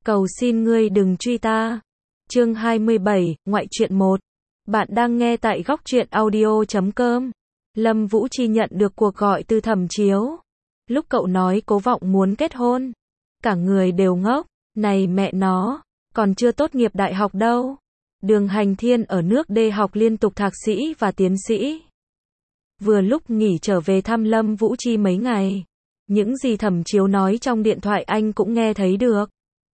Cầu xin ngươi đừng truy ta. Chương 27, ngoại truyện 1. Bạn đang nghe tại góc truyện audio.com. Lâm Vũ Chi nhận được cuộc gọi từ Thẩm Chiếu. Lúc cậu nói Cố Vọng muốn kết hôn, cả người đều ngốc. Này mẹ nó, còn chưa tốt nghiệp đại học đâu. Đường Hành Thiên ở nước D học liên tục thạc sĩ và tiến sĩ. Vừa lúc nghỉ trở về thăm Lâm Vũ Chi mấy ngày. Những gì Thẩm Chiếu nói trong điện thoại anh cũng nghe thấy được.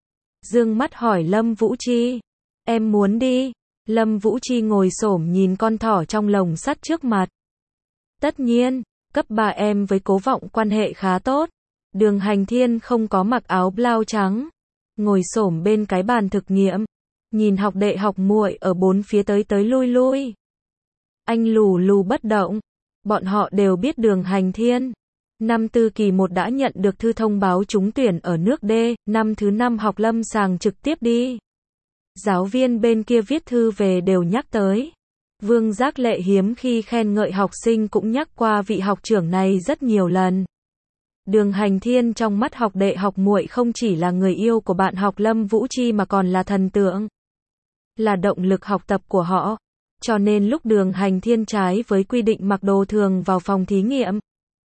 Dương mắt hỏi Lâm Vũ Chi, em muốn đi? Lâm Vũ Chi ngồi xổm nhìn con thỏ trong lồng sắt trước mặt. Tất nhiên, cấp 3 em với Cố Vọng quan hệ khá tốt. Đường Hành Thiên không có mặc áo blau trắng, ngồi xổm bên cái bàn thực nghiệm, nhìn học đệ học muội ở bốn phía tới tới lui lui. Anh lù lù bất động. Bọn họ đều biết Đường Hành Thiên năm tư kỳ 1 đã nhận được thư thông báo trúng tuyển ở nước D, năm thứ 5 học lâm sàng trực tiếp đi. Giáo viên bên kia viết thư về đều nhắc tới. Vương Giác Lệ hiếm khi khen ngợi học sinh cũng nhắc qua vị học trưởng này rất nhiều lần. Đường Hành Thiên trong mắt học đệ học muội không chỉ là người yêu của bạn học Lâm Vũ Chi mà còn là thần tượng, là động lực học tập của họ. Cho nên lúc Đường Hành Thiên trái với quy định mặc đồ thường vào phòng thí nghiệm,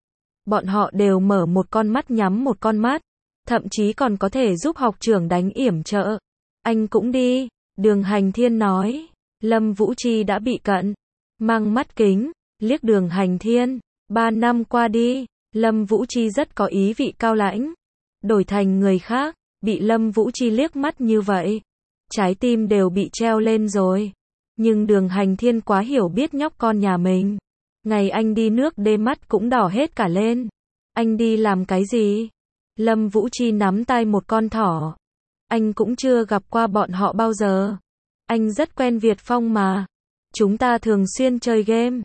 bọn họ đều mở một con mắt nhắm một con mắt, thậm chí còn có thể giúp học trưởng đánh yểm trợ. Anh cũng đi, Đường Hành Thiên nói. Lâm Vũ Chi đã bị cận, mang mắt kính, liếc Đường Hành Thiên. 3 năm qua đi, Lâm Vũ Chi rất có ý vị cao lãnh. Đổi thành người khác, bị Lâm Vũ Chi liếc mắt như vậy, trái tim đều bị treo lên rồi. Nhưng Đường Hành Thiên quá hiểu biết nhóc con nhà mình. Ngày anh đi nước D mắt cũng đỏ hết cả lên. Anh đi làm cái gì? Lâm Vũ Chi nắm tay một con thỏ. Anh cũng chưa gặp qua bọn họ bao giờ. Anh rất quen Việt Phong mà. Chúng ta thường xuyên chơi game.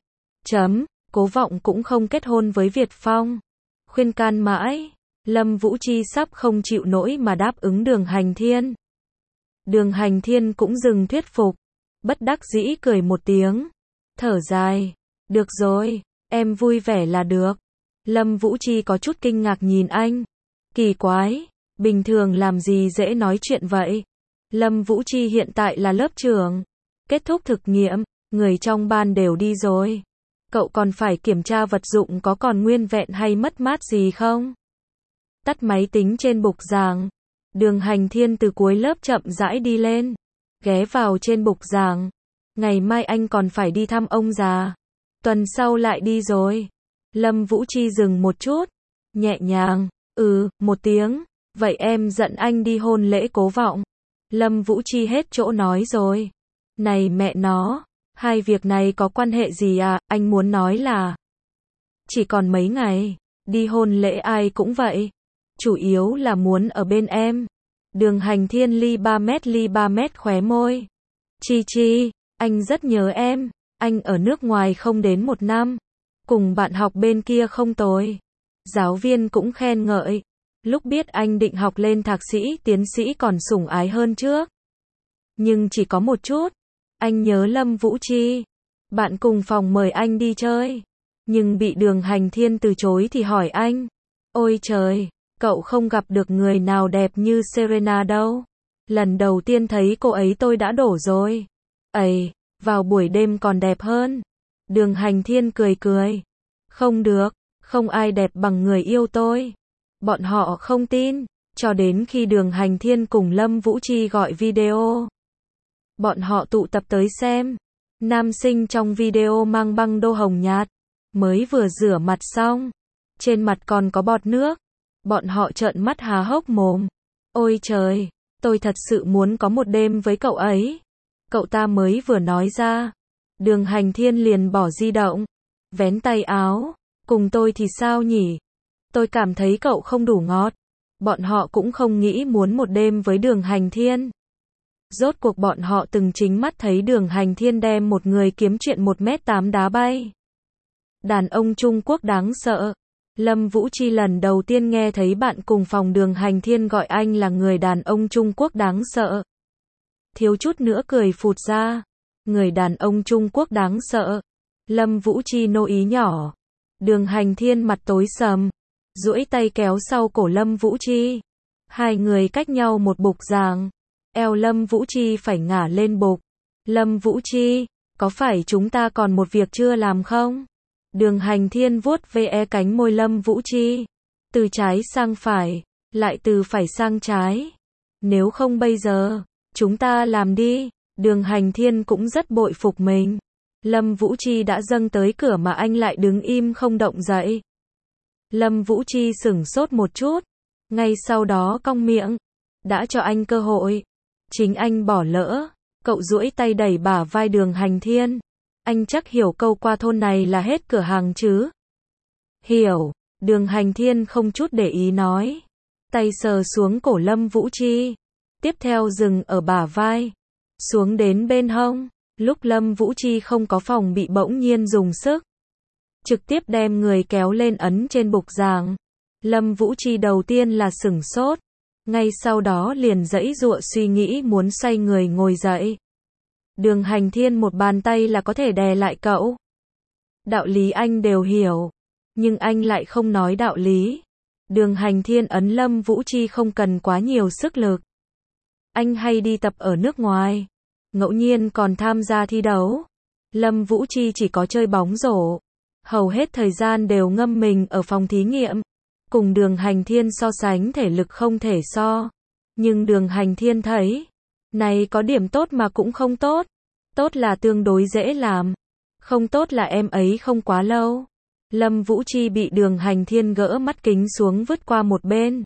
Cố Vọng cũng không kết hôn với Việt Phong. Khuyên can mãi, Lâm Vũ Chi sắp không chịu nổi mà đáp ứng Đường Hành Thiên. Đường Hành Thiên cũng dừng thuyết phục, bất đắc dĩ cười một tiếng, thở dài. Được rồi, em vui vẻ là được. Lâm Vũ Chi có chút kinh ngạc nhìn anh. Kỳ quái, bình thường làm gì dễ nói chuyện vậy. Lâm Vũ Chi hiện tại là lớp trưởng. Kết thúc thực nghiệm, người trong ban đều đi rồi. Cậu còn phải kiểm tra vật dụng có còn nguyên vẹn hay mất mát gì không. Tắt máy tính trên bục giảng. Đường Hành Thiên từ cuối lớp chậm rãi đi lên, ghé vào trên bục giảng. Ngày mai anh còn phải đi thăm ông già. Tuần sau lại đi rồi. Lâm Vũ Chi dừng một chút, nhẹ nhàng, một tiếng. Vậy em dẫn anh đi hôn lễ Cố Vọng. Lâm Vũ Chi hết chỗ nói rồi. Này mẹ nó, hai việc này có quan hệ gì à? Anh muốn nói là chỉ còn mấy ngày, đi hôn lễ ai cũng vậy. Chủ yếu là muốn ở bên em. Đường Hành Thiên ly 3 mét khóe môi. Chi Chi, anh rất nhớ em. Anh ở nước ngoài không đến 1 năm. Cùng bạn học bên kia không tồi. Giáo viên cũng khen ngợi. Lúc biết anh định học lên thạc sĩ, tiến sĩ còn sủng ái hơn trước. Nhưng chỉ có một chút. Anh nhớ Lâm Vũ Chi. Bạn cùng phòng mời anh đi chơi. Nhưng bị Đường Hành Thiên từ chối thì hỏi anh. Ôi trời, cậu không gặp được người nào đẹp như Serena đâu. Lần đầu tiên thấy cô ấy tôi đã đổ rồi. Ấy, vào buổi đêm còn đẹp hơn. Đường Hành Thiên cười cười. Không được, không ai đẹp bằng người yêu tôi. Bọn họ không tin, cho đến khi Đường Hành Thiên cùng Lâm Vũ Chi gọi video. Bọn họ tụ tập tới xem. Nam sinh trong video mang băng đô hồng nhạt, mới vừa rửa mặt xong, trên mặt còn có bọt nước. Bọn họ trợn mắt há hốc mồm. Ôi trời, tôi thật sự muốn có một đêm với cậu ấy. Cậu ta mới vừa nói ra, Đường Hành Thiên liền bỏ di động, vén tay áo. Cùng tôi thì sao nhỉ? Tôi cảm thấy cậu không đủ ngọt. Bọn họ cũng không nghĩ muốn một đêm với Đường Hành Thiên. Rốt cuộc bọn họ từng chính mắt thấy Đường Hành Thiên đem một người kiếm chuyện 1m8 đá bay. Đàn ông Trung Quốc đáng sợ. Lâm Vũ Chi lần đầu tiên nghe thấy bạn cùng phòng Đường Hành Thiên gọi anh là người đàn ông Trung Quốc đáng sợ. Thiếu chút nữa cười phụt ra. Người đàn ông Trung Quốc đáng sợ. Lâm Vũ Chi nô ý nhỏ. Đường Hành Thiên mặt tối sầm, duỗi tay kéo sau cổ Lâm Vũ Chi. Hai người cách nhau một bục giảng. Eo Lâm Vũ Chi phải ngả lên bục. Lâm Vũ Chi, có phải chúng ta còn một việc chưa làm không? Đường Hành Thiên vuốt ve cánh môi Lâm Vũ Chi. Từ trái sang phải, lại từ phải sang trái. Nếu không bây giờ, chúng ta làm đi. Đường Hành Thiên cũng rất bội phục mình. Lâm Vũ Chi đã dâng tới cửa mà anh lại đứng im không động dậy. Lâm Vũ Chi sửng sốt một chút, ngay sau đó cong miệng. Đã cho anh cơ hội, chính anh bỏ lỡ. Cậu duỗi tay đẩy bả vai Đường Hành Thiên. Anh chắc hiểu câu qua thôn này là hết cửa hàng chứ? Hiểu, Đường Hành Thiên không chút để ý nói. Tay sờ xuống cổ Lâm Vũ Chi. Tiếp theo dừng ở bả vai. Xuống đến bên hông. Lúc Lâm Vũ Chi không có phòng bị bỗng nhiên dùng sức. Trực tiếp đem người kéo lên ấn trên bục giảng. Lâm Vũ Chi đầu tiên là sửng sốt. Ngay sau đó liền giãy giụa suy nghĩ muốn xoay người ngồi dậy. Đường Hành Thiên một bàn tay là có thể đè lại cậu. Đạo lý anh đều hiểu. Nhưng anh lại không nói đạo lý. Đường Hành Thiên ấn Lâm Vũ Chi không cần quá nhiều sức lực. Anh hay đi tập ở nước ngoài. Ngẫu nhiên còn tham gia thi đấu. Lâm Vũ Chi chỉ có chơi bóng rổ. Hầu hết thời gian đều ngâm mình ở phòng thí nghiệm. Cùng Đường Hành Thiên so sánh thể lực không thể so. Nhưng Đường Hành Thiên thấy, này có điểm tốt mà cũng không tốt. Tốt là tương đối dễ làm. Không tốt là em ấy không quá lâu. Lâm Vũ Chi bị Đường Hành Thiên gỡ mắt kính xuống vứt qua một bên.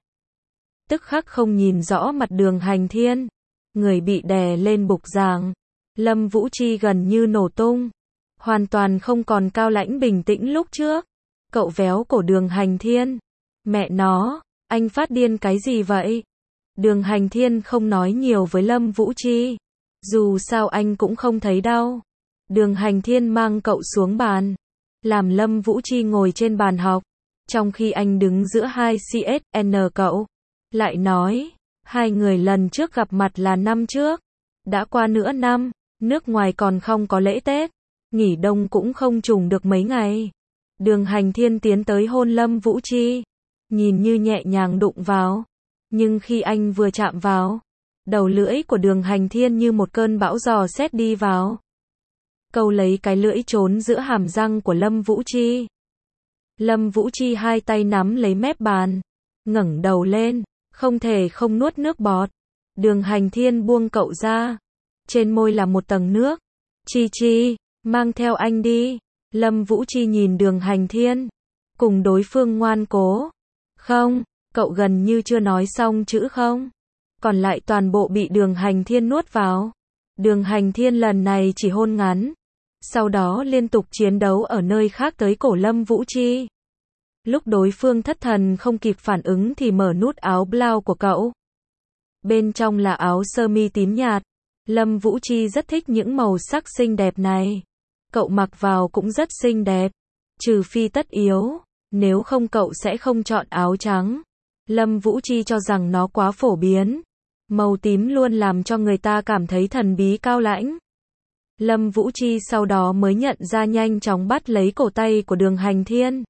Tức khắc không nhìn rõ mặt Đường Hành Thiên. Người bị đè lên bục giảng. Lâm Vũ Chi gần như nổ tung. Hoàn toàn không còn cao lãnh bình tĩnh lúc trước. Cậu véo cổ Đường Hành Thiên. Mẹ nó, anh phát điên cái gì vậy? Đường Hành Thiên không nói nhiều với Lâm Vũ Chi. Dù sao anh cũng không thấy đau. Đường Hành Thiên mang cậu xuống bàn. Làm Lâm Vũ Chi ngồi trên bàn học. Trong khi anh đứng giữa hai CSN cậu. Lại nói, hai người lần trước gặp mặt là năm trước. Đã qua nửa năm, nước ngoài còn không có lễ Tết. Nghỉ đông cũng không trùng được mấy ngày. Đường Hành Thiên tiến tới hôn Lâm Vũ Chi. Nhìn như nhẹ nhàng đụng vào. Nhưng khi anh vừa chạm vào, đầu lưỡi của Đường Hành Thiên như một cơn bão dò xét đi vào. Câu lấy cái lưỡi trốn giữa hàm răng của Lâm Vũ Chi. Lâm Vũ Chi hai tay nắm lấy mép bàn. Ngẩng đầu lên, không thể không nuốt nước bọt. Đường Hành Thiên buông cậu ra. Trên môi là một tầng nước. Chi Chi, mang theo anh đi. Lâm Vũ Chi nhìn Đường Hành Thiên. Cùng đối phương ngoan cố. Không, cậu gần như chưa nói xong chữ không. Còn lại toàn bộ bị Đường Hành Thiên nuốt vào. Đường Hành Thiên lần này chỉ hôn ngắn. Sau đó liên tục chiến đấu ở nơi khác tới cổ Lâm Vũ Chi. Lúc đối phương thất thần không kịp phản ứng thì mở nút áo blau của cậu. Bên trong là áo sơ mi tím nhạt. Lâm Vũ Chi rất thích những màu sắc xinh đẹp này. Cậu mặc vào cũng rất xinh đẹp. Trừ phi tất yếu. Nếu không cậu sẽ không chọn áo trắng. Lâm Vũ Chi cho rằng nó quá phổ biến. Màu tím luôn làm cho người ta cảm thấy thần bí cao lãnh. Lâm Vũ Chi sau đó mới nhận ra nhanh chóng bắt lấy cổ tay của Đường Hành Thiên.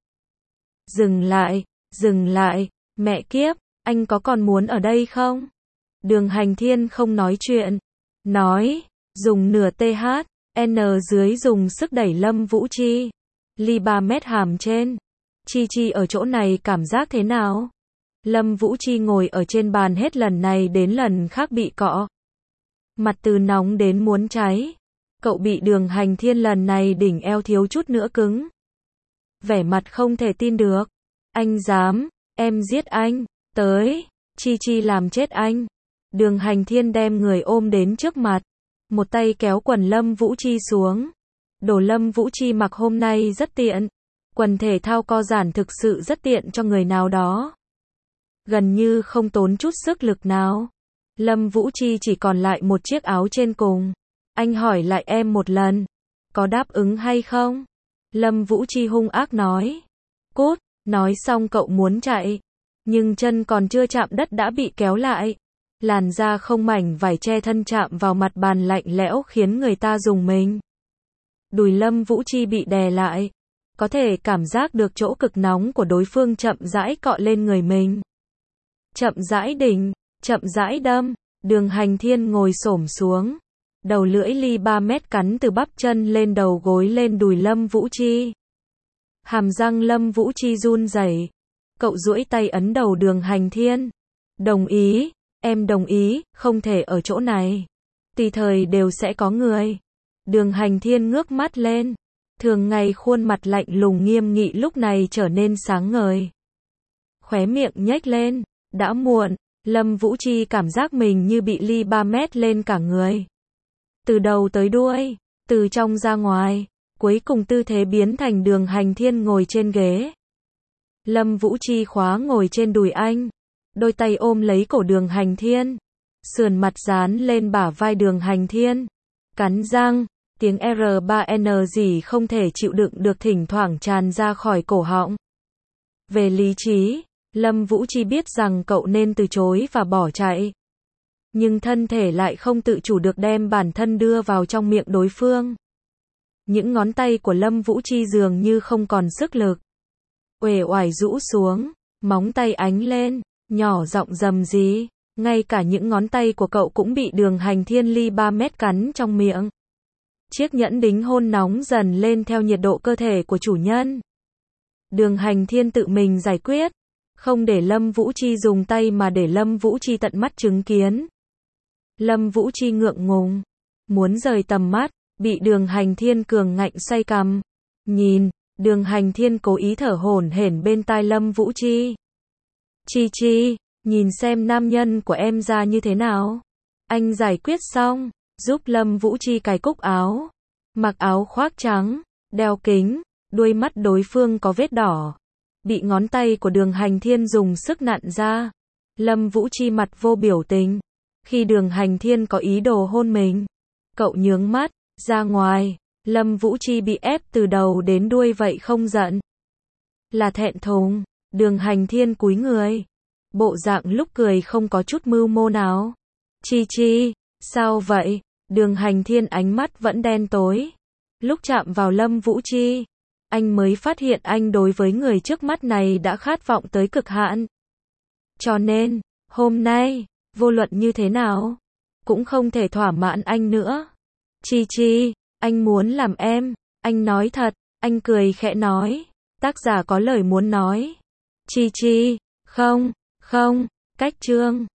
Dừng lại, mẹ kiếp, anh có còn muốn ở đây không? Đường Hành Thiên không nói chuyện. Nói, dùng nửa TH, N dưới dùng sức đẩy Lâm Vũ Chi. Ly 3 mét hàm trên. Chi Chi ở chỗ này cảm giác thế nào? Lâm Vũ Chi ngồi ở trên bàn hết lần này đến lần khác bị cọ. Mặt từ nóng đến muốn cháy. Cậu bị Đường Hành Thiên lần này đỉnh eo thiếu chút nữa cứng. Vẻ mặt không thể tin được. Anh dám, em giết anh, tới, Chi Chi làm chết anh. Đường Hành Thiên đem người ôm đến trước mặt. Một tay kéo quần Lâm Vũ Chi xuống. Đồ Lâm Vũ Chi mặc hôm nay rất tiện. Quần thể thao co giãn thực sự rất tiện cho người nào đó. Gần như không tốn chút sức lực nào. Lâm Vũ Chi chỉ còn lại một chiếc áo trên cùng. Anh hỏi lại em một lần. Có đáp ứng hay không? Lâm Vũ Chi hung ác nói. Cút, nói xong cậu muốn chạy. Nhưng chân còn chưa chạm đất đã bị kéo lại. Làn da không mảnh vải che thân chạm vào mặt bàn lạnh lẽo khiến người ta rùng mình. Đùi Lâm Vũ Chi bị đè lại. Có thể cảm giác được chỗ cực nóng của đối phương chậm rãi cọ lên người mình. chậm rãi đỉnh, chậm rãi đâm. Đường Hành Thiên ngồi xổm xuống. Đầu lưỡi ly 3 mét cắn từ bắp chân lên đầu gối lên đùi Lâm Vũ Chi. Hàm răng Lâm Vũ Chi run rẩy. Cậu duỗi tay ấn đầu Đường Hành Thiên. Đồng ý, em đồng ý, không thể ở chỗ này. Tùy thời đều sẽ có người. Đường Hành Thiên ngước mắt lên. Thường ngày khuôn mặt lạnh lùng nghiêm nghị lúc này trở nên sáng ngời. Khóe miệng nhếch lên. Đã muộn. Lâm Vũ Chi cảm giác mình như bị ly 3 mét lên cả người. Từ đầu tới đuôi, từ trong ra ngoài, cuối cùng tư thế biến thành Đường Hành Thiên ngồi trên ghế. Lâm Vũ Chi khóa ngồi trên đùi anh, đôi tay ôm lấy cổ Đường Hành Thiên, sườn mặt dán lên bả vai Đường Hành Thiên, cắn răng, tiếng R3N gì không thể chịu đựng được thỉnh thoảng tràn ra khỏi cổ họng. Về lý trí, Lâm Vũ Chi biết rằng cậu nên từ chối và bỏ chạy. Nhưng thân thể lại không tự chủ được đem bản thân đưa vào trong miệng đối phương. Những ngón tay của Lâm Vũ Chi dường như không còn sức lực. Uể oải rũ xuống, móng tay ánh lên, nhỏ giọng rầm rì. Ngay cả những ngón tay của cậu cũng bị Đường Hành Thiên ly 3 mét cắn trong miệng. Chiếc nhẫn đính hôn nóng dần lên theo nhiệt độ cơ thể của chủ nhân. Đường Hành Thiên tự mình giải quyết. Không để Lâm Vũ Chi dùng tay mà để Lâm Vũ Chi tận mắt chứng kiến. Lâm Vũ Chi ngượng ngùng, muốn rời tầm mắt, bị Đường Hành Thiên cường ngạnh xoay cằm. Nhìn, Đường Hành Thiên cố ý thở hổn hển bên tai Lâm Vũ Chi. Chi Chi, nhìn xem nam nhân của em ra như thế nào. Anh giải quyết xong, giúp Lâm Vũ Chi cài cúc áo. Mặc áo khoác trắng, đeo kính, đuôi mắt đối phương có vết đỏ. Bị ngón tay của Đường Hành Thiên dùng sức nặn ra. Lâm Vũ Chi mặt vô biểu tình. Khi Đường Hành Thiên có ý đồ hôn mình, cậu nhướng mắt, ra ngoài. Lâm Vũ Chi bị ép từ đầu đến đuôi vậy không giận. Là thẹn thùng. Đường Hành Thiên cúi người. Bộ dạng lúc cười không có chút mưu mô nào. Chi Chi, sao vậy? Đường Hành Thiên ánh mắt vẫn đen tối. Lúc chạm vào Lâm Vũ Chi, anh mới phát hiện anh đối với người trước mắt này đã khát vọng tới cực hạn. Cho nên, hôm nay, vô luận như thế nào, cũng không thể thỏa mãn anh nữa. Chi Chi, anh muốn làm em, anh nói thật, anh cười khẽ nói. Tác giả có lời muốn nói. Chi Chi, không, cách chương.